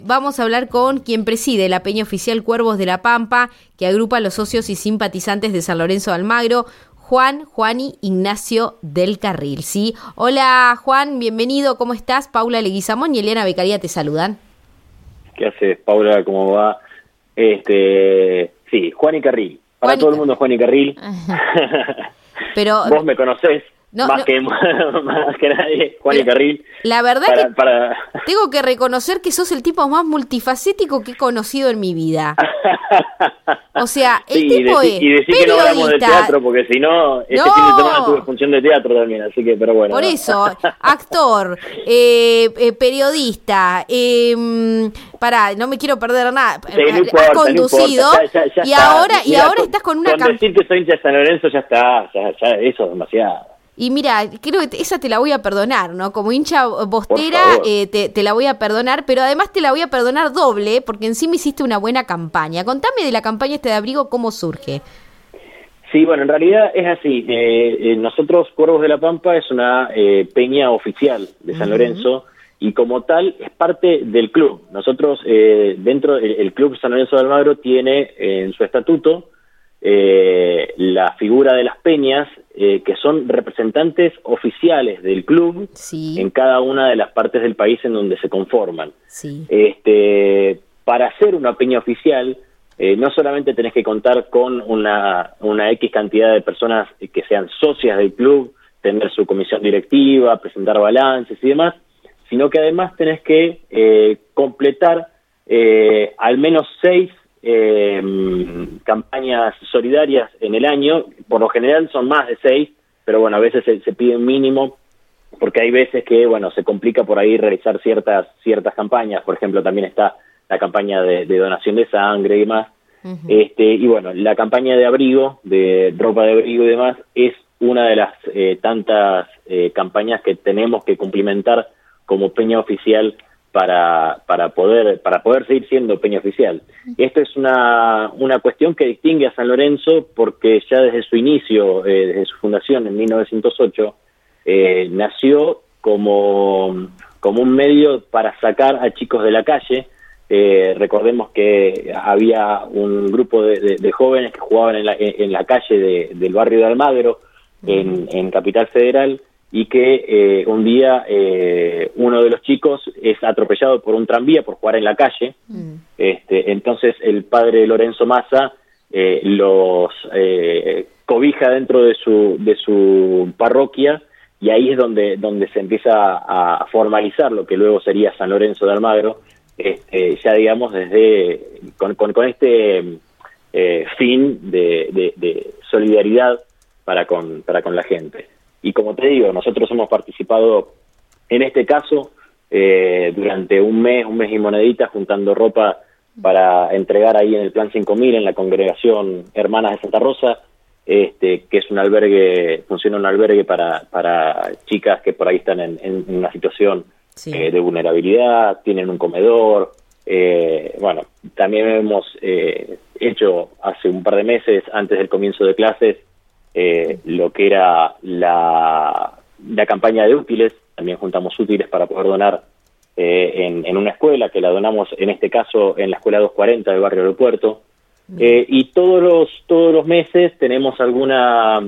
Vamos a hablar con quien preside la Peña Oficial Cuervos de la Pampa, que agrupa a los socios y simpatizantes de San Lorenzo de Almagro, Juani Ignacio del Carril, ¿sí? Hola Juan, bienvenido, ¿cómo estás? Paula Leguizamón y Eliana Beccaria te saludan. ¿Qué haces, Paula? ¿Cómo va? Sí, Juan y Carril. Para todo el mundo Juan y Carril. Pero vos me conocés. Más que nadie, Juan y Carril. La verdad tengo que reconocer que sos el tipo más multifacético que he conocido en mi vida. O sea, el tipo es y decir que no hablamos de teatro, porque si no, fin de semana tuve función de teatro también, así que, pero bueno. Por eso, actor, periodista, no me quiero perder nada. Sí, no importa, has conducido, no importa, ya y ahora estás con una campaña. Con decir que soy hincha de San Lorenzo ya está, ya eso es demasiado. Y mira, creo que esa te la voy a perdonar, ¿no? Como hincha bostera te la voy a perdonar, pero además te la voy a perdonar doble, porque encima hiciste una buena campaña. Contame de la campaña de abrigo, ¿cómo surge? Sí, bueno, en realidad es así. Nosotros, Cuervos de la Pampa, es una peña oficial de San Lorenzo, y como tal es parte del club. Nosotros, dentro del club San Lorenzo de Almagro, tiene en su estatuto la figura de las peñas, que son representantes oficiales del club, sí, en cada una de las partes del país en donde se conforman. Sí. Para ser una peña oficial, no solamente tenés que contar con una X cantidad de personas que sean socias del club, tener su comisión directiva, presentar balances y demás, sino que además tenés que completar al menos 6 campañas solidarias en el año. Por lo general son más de 6, pero bueno, a veces se pide un mínimo, porque hay veces que, bueno, se complica por ahí realizar ciertas campañas. Por ejemplo, también está la campaña de donación de sangre y demás. Y bueno, la campaña de abrigo, de ropa de abrigo y demás, es una de las tantas campañas que tenemos que cumplimentar como peña oficial para poder seguir siendo peña oficial. Esto es una cuestión que distingue a San Lorenzo, porque ya desde su inicio, desde su fundación en 1908, nació como un medio para sacar a chicos de la calle. Recordemos que había un grupo de jóvenes que jugaban en la calle del barrio de Almagro, en Capital Federal, y que un día uno de los chicos es atropellado por un tranvía por jugar en la calle. Entonces el padre Lorenzo Massa los cobija dentro de su parroquia, y ahí es donde se empieza a formalizar lo que luego sería San Lorenzo de Almagro, ya digamos con este fin de solidaridad para con la gente. Y como te digo, nosotros hemos participado en este caso durante un mes y moneditas, juntando ropa para entregar ahí en el Plan 5000, en la congregación Hermanas de Santa Rosa, que es un albergue, funciona un albergue para chicas que por ahí están en una situación de vulnerabilidad, tienen un comedor. Bueno, también hemos hecho hace un par de meses, antes del comienzo de clases, lo que era la campaña de útiles. También juntamos útiles para poder donar en una escuela, que la donamos en este caso en la escuela 240 del barrio Aeropuerto. Y todos los meses tenemos alguna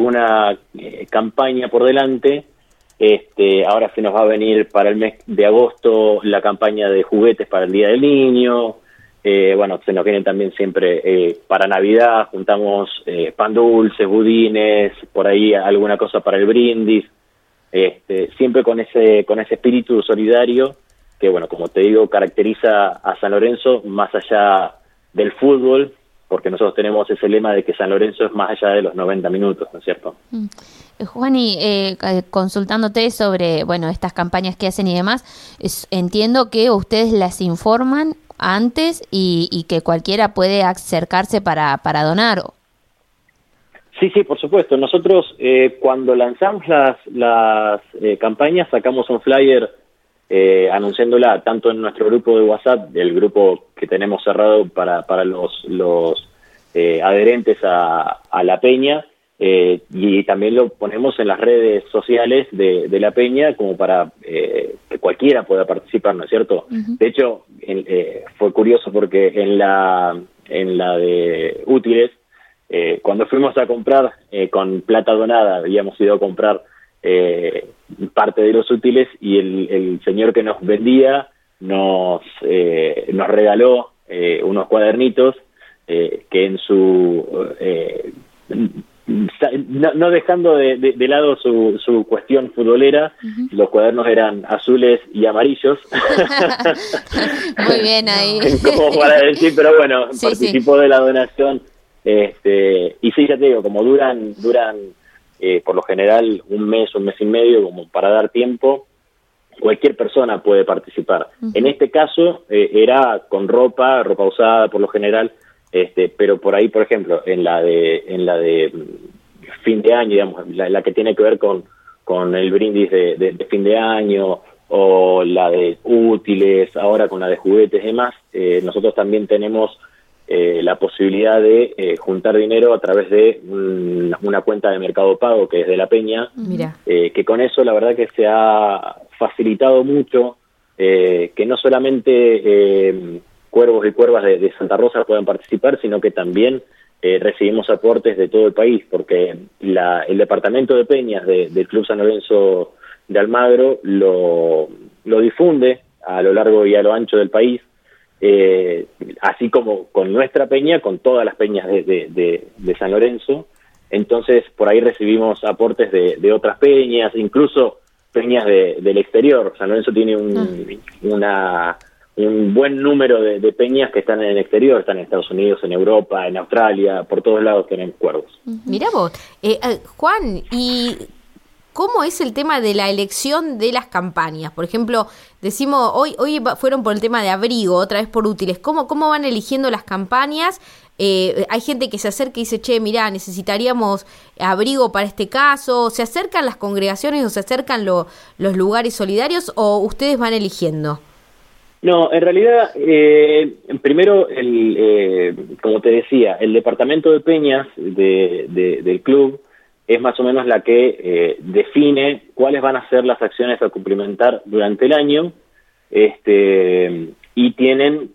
campaña por delante. Ahora se nos va a venir para el mes de agosto la campaña de juguetes para el Día del Niño. Bueno, se nos vienen también siempre para Navidad, juntamos pan dulce, budines, por ahí alguna cosa para el brindis, siempre con ese espíritu solidario que, bueno, como te digo, caracteriza a San Lorenzo más allá del fútbol, porque nosotros tenemos ese lema de que San Lorenzo es más allá de los 90 minutos, ¿no es cierto? Juani, consultándote sobre, bueno, estas campañas que hacen y demás, entiendo que ustedes las informan antes y que cualquiera puede acercarse para donar. Sí, por supuesto. Nosotros cuando lanzamos las campañas sacamos un flyer anunciándola tanto en nuestro grupo de WhatsApp, el grupo que tenemos cerrado para los adherentes a la peña, y también lo ponemos en las redes sociales de la Peña como para que cualquiera pueda participar, ¿no es cierto? Uh-huh. De hecho, fue curioso porque en la de útiles, cuando fuimos a comprar con plata donada, habíamos ido a comprar parte de los útiles, y el señor que nos vendía nos regaló unos cuadernitos que en su no dejando de lado su cuestión futbolera, uh-huh, los cuadernos eran azules y amarillos. Muy bien ahí. Como para decir, pero bueno, sí, participó de la donación. Y sí, ya te digo, como duran por lo general un mes y medio, como para dar tiempo, cualquier persona puede participar. Uh-huh. En este caso era con ropa usada por lo general, pero por ahí, por ejemplo, en la de fin de año, digamos, la que tiene que ver con el brindis de fin de año, o la de útiles, ahora con la de juguetes y demás, nosotros también tenemos la posibilidad de juntar dinero a través de una cuenta de Mercado Pago que es de la Peña. Mira. Que con eso la verdad que se ha facilitado mucho que no solamente cuervos y cuervas de Santa Rosa puedan participar, sino que también recibimos aportes de todo el país, porque el departamento de Peñas del Club San Lorenzo de Almagro lo difunde a lo largo y a lo ancho del país, así como con nuestra peña, con todas las peñas de San Lorenzo. Entonces por ahí recibimos aportes de otras peñas, incluso peñas del exterior. San Lorenzo tiene un buen número de peñas que están en el exterior, están en Estados Unidos, en Europa, en Australia, por todos lados tenemos cuervos. Mirá vos, Juan, ¿y cómo es el tema de la elección de las campañas? Por ejemplo, decimos, hoy fueron por el tema de abrigo, otra vez por útiles. ¿Cómo van eligiendo las campañas? Hay gente que se acerca y dice, che, mirá, necesitaríamos abrigo para este caso. ¿Se acercan las congregaciones o se acercan los lugares solidarios, o ustedes van eligiendo? No, en realidad, primero, como te decía, el departamento de peñas del club es más o menos la que define cuáles van a ser las acciones a cumplimentar durante el año, y tienen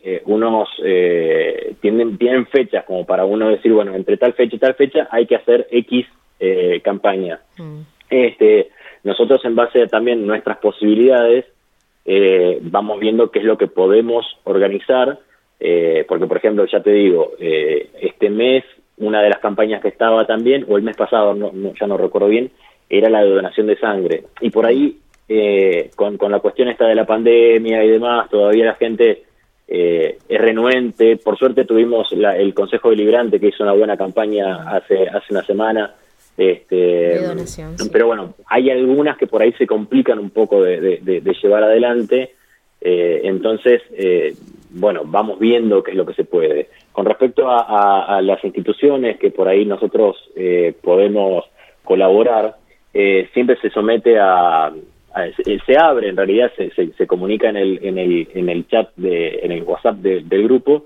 tienen fechas como para uno decir, bueno, entre tal fecha y tal fecha hay que hacer X campaña. Nosotros, en base a también nuestras posibilidades, vamos viendo qué es lo que podemos organizar, porque, por ejemplo, ya te digo, este mes una de las campañas que estaba también, o el mes pasado, ya no recuerdo bien, era la de donación de sangre. Y por ahí, con la cuestión esta de la pandemia y demás, todavía la gente es renuente. Por suerte tuvimos el Consejo Deliberante, que hizo una buena campaña hace una semana, de donación, sí. Pero bueno, hay algunas que por ahí se complican un poco de llevar adelante, entonces bueno, vamos viendo qué es lo que se puede. Con respecto a las instituciones que por ahí nosotros podemos colaborar, siempre se somete se abre, en realidad se comunica en el chat, en el WhatsApp del grupo,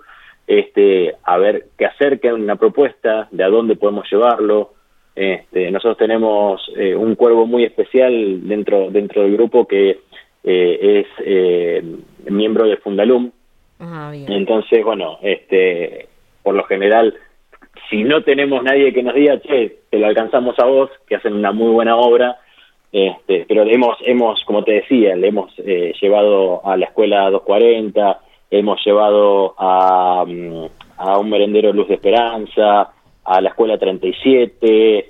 a ver qué hacer, qué es una propuesta, de a dónde podemos llevarlo. Nosotros tenemos un cuervo muy especial dentro del grupo que es miembro de Fundalum. Bien. Entonces, bueno, por lo general, si no tenemos nadie que nos diga, che, te lo alcanzamos a vos, que hacen una muy buena obra, pero hemos, como te decía, le hemos llevado a la escuela 240, hemos llevado a un merendero Luz de Esperanza, a la escuela 37,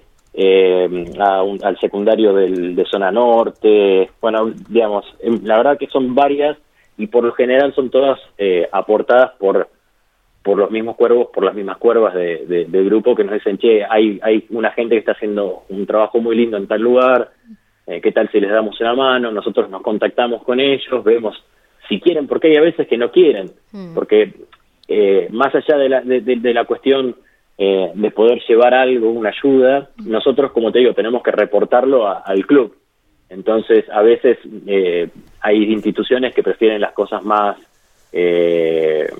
al secundario de zona norte. Bueno, digamos, la verdad que son varias, y por lo general son todas aportadas por los mismos cuervos, por las mismas cuervas del grupo, que nos dicen, che, hay una gente que está haciendo un trabajo muy lindo en tal lugar, ¿qué tal si les damos una mano? Nosotros nos contactamos con ellos, vemos si quieren, porque hay a veces que no quieren, porque más allá de la cuestión de poder llevar algo, una ayuda, nosotros, como te digo, tenemos que reportarlo al club. Entonces, a veces hay instituciones que prefieren las cosas más,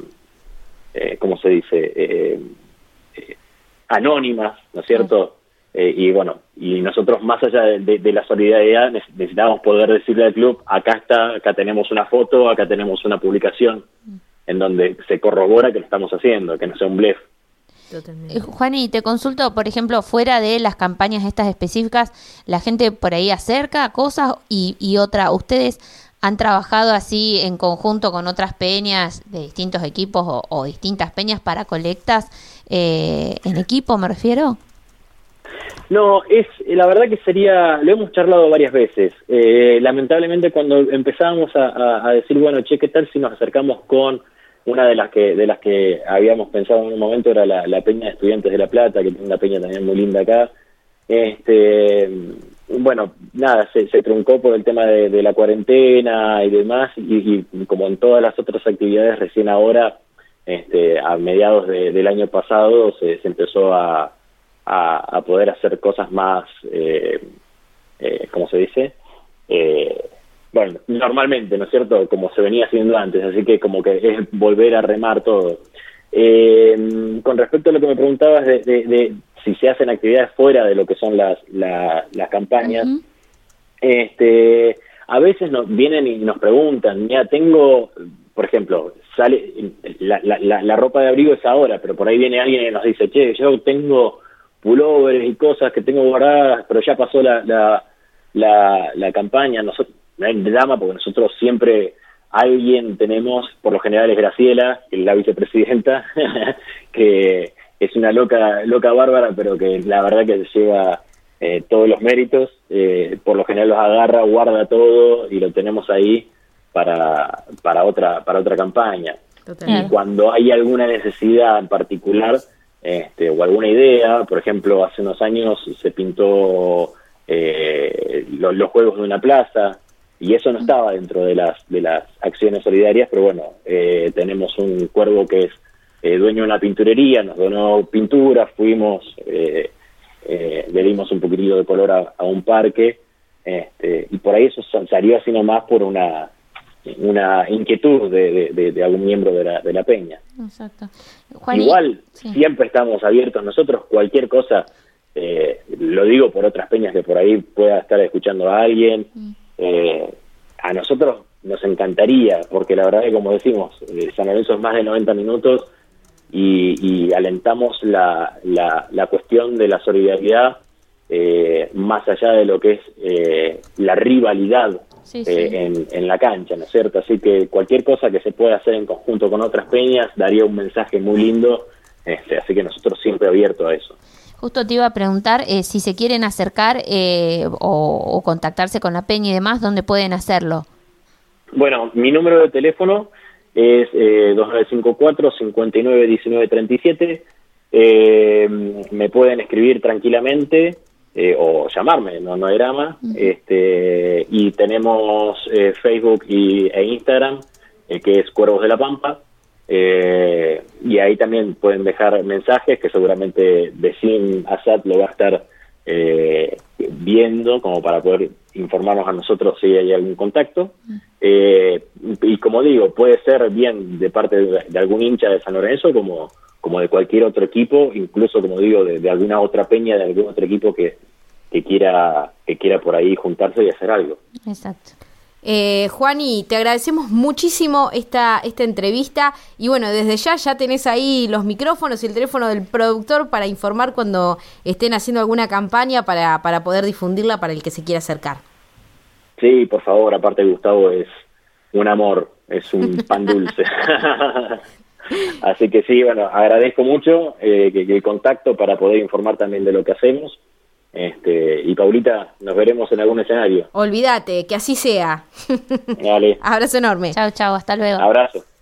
¿cómo se dice? Anónimas, ¿no es cierto? y bueno, y nosotros más allá de la solidaridad necesitamos poder decirle al club, acá tenemos una foto, acá tenemos una publicación en donde se corrobora que lo estamos haciendo, que no sea un blef. Juani, te consulto, por ejemplo, fuera de las campañas estas específicas, la gente por ahí acerca cosas y otra, ¿ustedes han trabajado así en conjunto con otras peñas de distintos equipos o distintas peñas para colectas en equipo, me refiero? No, la verdad que lo hemos charlado varias veces. Lamentablemente cuando empezábamos a decir, bueno, che, ¿qué tal si nos acercamos con una de las que habíamos pensado en un momento? Era la Peña de Estudiantes de La Plata, que tiene una peña también muy linda acá. Bueno, nada, se truncó por el tema de la cuarentena y demás, y como en todas las otras actividades, recién ahora, a mediados del año pasado, se empezó a poder hacer cosas más, ¿cómo se dice? Bueno, normalmente, ¿no es cierto? Como se venía haciendo antes, así que como que es volver a remar todo. Con respecto a lo que me preguntabas de si se hacen actividades fuera de lo que son las campañas, a veces nos vienen y nos preguntan, mira, tengo, por ejemplo, sale la ropa de abrigo es ahora, pero por ahí viene alguien y nos dice, che, yo tengo pullovers y cosas que tengo guardadas, pero ya pasó la campaña. Nosotros, no hay drama, porque nosotros siempre alguien tenemos, por lo general es Graciela, que es la vicepresidenta, que es una loca bárbara, pero que la verdad que se lleva todos los méritos. Por lo general los agarra, guarda todo y lo tenemos ahí para otra campaña. Totalmente. Y cuando hay alguna necesidad en particular, o alguna idea, por ejemplo, hace unos años se pintó los juegos de una plaza, y eso no estaba dentro de las acciones solidarias, pero bueno, tenemos un cuervo que es dueño de una pinturería, nos donó pintura, fuimos, le dimos un poquitito de color a un parque, y por ahí eso salió así nomás por una inquietud de algún miembro de la peña. Exacto. Juan, igual, sí, siempre estamos abiertos nosotros, cualquier cosa, lo digo por otras peñas que por ahí pueda estar escuchando a alguien, a nosotros nos encantaría, porque la verdad que como decimos, San Lorenzo es más de 90 minutos y alentamos la cuestión de la solidaridad, más allá de lo que es la rivalidad. Sí, sí. En la cancha, ¿no es cierto? Así que cualquier cosa que se pueda hacer en conjunto con otras peñas daría un mensaje muy lindo, así que nosotros siempre abiertos a eso. Justo te iba a preguntar si se quieren acercar o contactarse con la peña y demás, ¿dónde pueden hacerlo? Bueno, mi número de teléfono es 2954-591937. Me pueden escribir tranquilamente, o llamarme, no hay drama. Y tenemos Facebook e Instagram, que es Cuervos de la Pampa, y ahí también pueden dejar mensajes que seguramente Besim Asad lo va a estar viendo, como para poder informarnos a nosotros si hay algún contacto. Y como digo, puede ser bien de parte de algún hincha de San Lorenzo, como de cualquier otro equipo, incluso, como digo, de alguna otra peña, de algún otro equipo que quiera por ahí juntarse y hacer algo. Exacto. Juani, te agradecemos muchísimo esta entrevista, y bueno, desde ya tenés ahí los micrófonos y el teléfono del productor para informar cuando estén haciendo alguna campaña para poder difundirla para el que se quiera acercar. Sí, por favor, aparte Gustavo es un amor, es un pan dulce. Así que sí, bueno, agradezco mucho que el contacto para poder informar también de lo que hacemos. Y Paulita, nos veremos en algún escenario. Olvídate, que así sea. Dale. Abrazo enorme. Chau, hasta luego. Abrazo.